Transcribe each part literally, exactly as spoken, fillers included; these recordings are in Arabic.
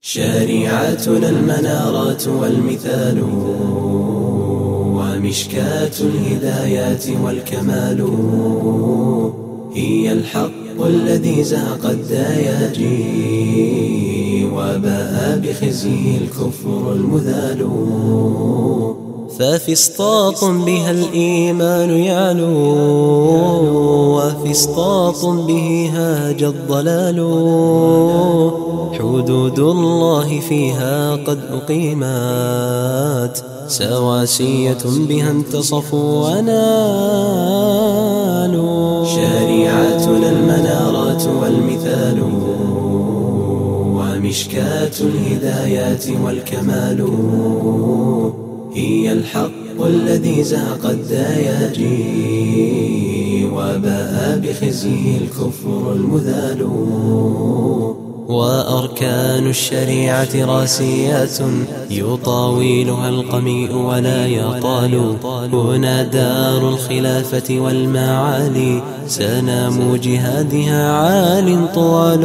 شريعتنا المنارات والمثال، ومشكاة الهدايات والكمال، هي الحق الذي زهق الدياجي، وباء بخزيه الكفر المذال. ففسطاط بها الإيمان يعلو، وفسطاط به هاج الضلال. حدود الله فيها قد أقيمت، سواسية بها انتصفوا ونالوا. شريعتنا المنارات والمثال، ومشكاة الهدايات والكمال، هي الحق الذي زهق الدياجي، وباء بخزيه الكفر المذال. وأركان الشريعة راسيات، يطاويلها القميء ولا يطال. هنا دار الخلافة والمعالي، سنام جهادها عال طوال.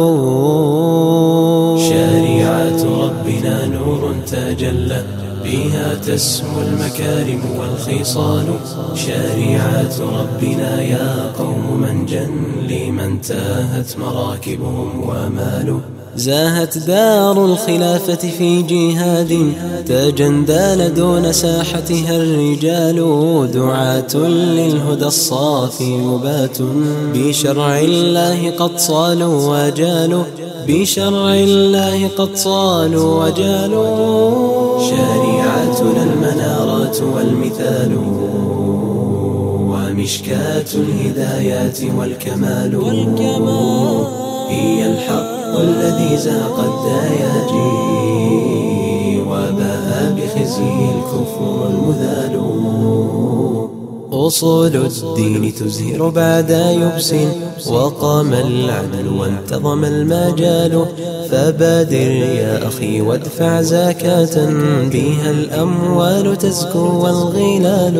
شريعة ربنا نور تجلى، بها تسمو المكارم والخصال. شريعة ربنا يا قوم منجا، لمن تاهت مراكبهم ومالوا. زاهت دار الخلافة في جهاد، تجندال دون ساحتها الرجال. دعاة للهدى الصافي يبات، بشرع الله قد صالوا وجالوا. بشرع الله قد صالوا وجالوا. شريعتنا المنارات والمثال، ومشكاة الهدايات والكمال. هي الحق الذي زهق الدياجي، وباء بخزيه الكفر المذال. أصول الدين تزهر بعد يبس، وقام العدل وانتظم المجال. فبادر يا أخي وادفع زكاة، بها الأموال تزكو والغلال.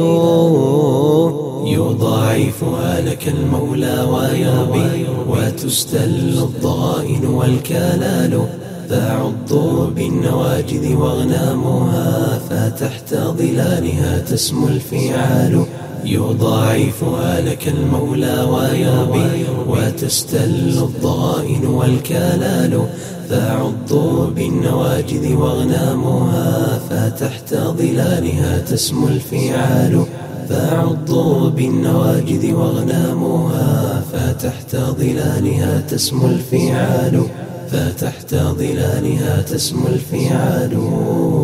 يضاعفها لك المولى ويربي، وتستل الضغائن والكلال. فعضوا بالنواجذ واغنامها، فتحت ظلالها تسمو الفعال. يضاعفها لك المولى ويربي، وتستل الضغائن والكلال. فعضوا بالنواجذ واغنامها، فتحت ظلالها تسمو الفعال. فعضوا بالنواجذ واغنامها، فتحت ظلالها تسمو الفعال. فتحت ظلالها تسمو الفعال.